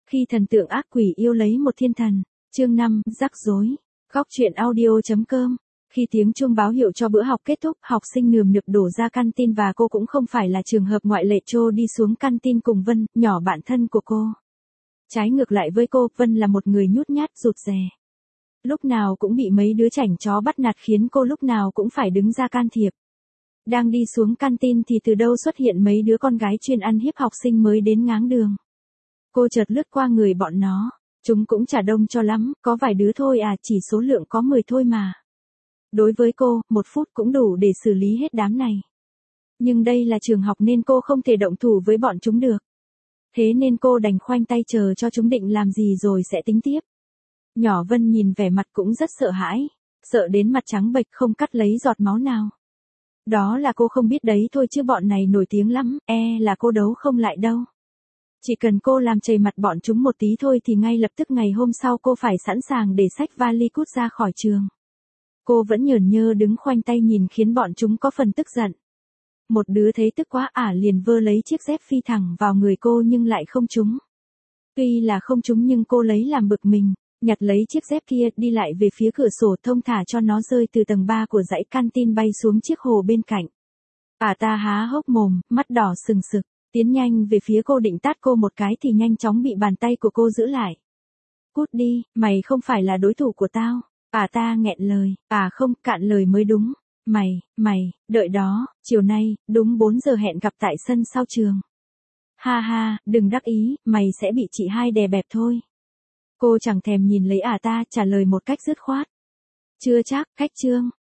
Khi thần tượng ác quỷ yêu lấy một thiên thần. Chương 5, rắc rối. Góc truyện audio.com. Khi tiếng chuông báo hiệu cho bữa học kết thúc, học sinh nườm nượp đổ ra canteen và cô cũng không phải là trường hợp ngoại lệ. Trô đi xuống canteen cùng Vân, nhỏ bạn thân của cô. Trái ngược lại với cô, Vân là một người nhút nhát, rụt rè. Lúc nào cũng bị mấy đứa chảnh chó bắt nạt khiến cô lúc nào cũng phải đứng ra can thiệp. Đang đi xuống canteen thì từ đâu xuất hiện mấy đứa con gái chuyên ăn hiếp học sinh mới đến ngáng đường. Cô chợt lướt qua người bọn nó. Chúng cũng chả đông cho lắm, có vài đứa thôi à, chỉ số lượng có 10 thôi mà. Đối với cô, 1 phút cũng đủ để xử lý hết đám này. Nhưng đây là trường học nên cô không thể động thủ với bọn chúng được. Thế nên cô đành khoanh tay chờ cho chúng định làm gì rồi sẽ tính tiếp. Nhỏ Vân nhìn vẻ mặt cũng rất sợ hãi. Sợ đến mặt trắng bệch không cắt lấy giọt máu nào. Đó là cô không biết đấy thôi chứ bọn này nổi tiếng lắm, là cô đấu không lại đâu. Chỉ cần cô làm chày mặt bọn chúng một tí thôi thì ngay lập tức ngày hôm sau cô phải sẵn sàng để xách vali cút ra khỏi trường. Cô vẫn nhởn nhơ đứng khoanh tay nhìn khiến bọn chúng có phần tức giận. Một đứa thấy tức quá liền vơ lấy chiếc dép phi thẳng vào người cô nhưng lại không trúng. Tuy là không trúng nhưng cô lấy làm bực mình, nhặt lấy chiếc dép kia đi lại về phía cửa sổ thông thả cho nó rơi từ tầng 3 của dãy canteen bay xuống chiếc hồ bên cạnh. Ta há hốc mồm, mắt đỏ sừng sực. Tiến nhanh về phía cô định tát cô một cái thì nhanh chóng bị bàn tay của cô giữ lại. Cút đi, mày không phải là đối thủ của tao. Ta nghẹn lời, không, cạn lời mới đúng. Mày, đợi đó, chiều nay, đúng 4 giờ hẹn gặp tại sân sau trường. Ha, đừng đắc ý, mày sẽ bị chị hai đè bẹp thôi. Cô chẳng thèm nhìn lấy ta trả lời một cách dứt khoát. Chưa chắc, cách chương.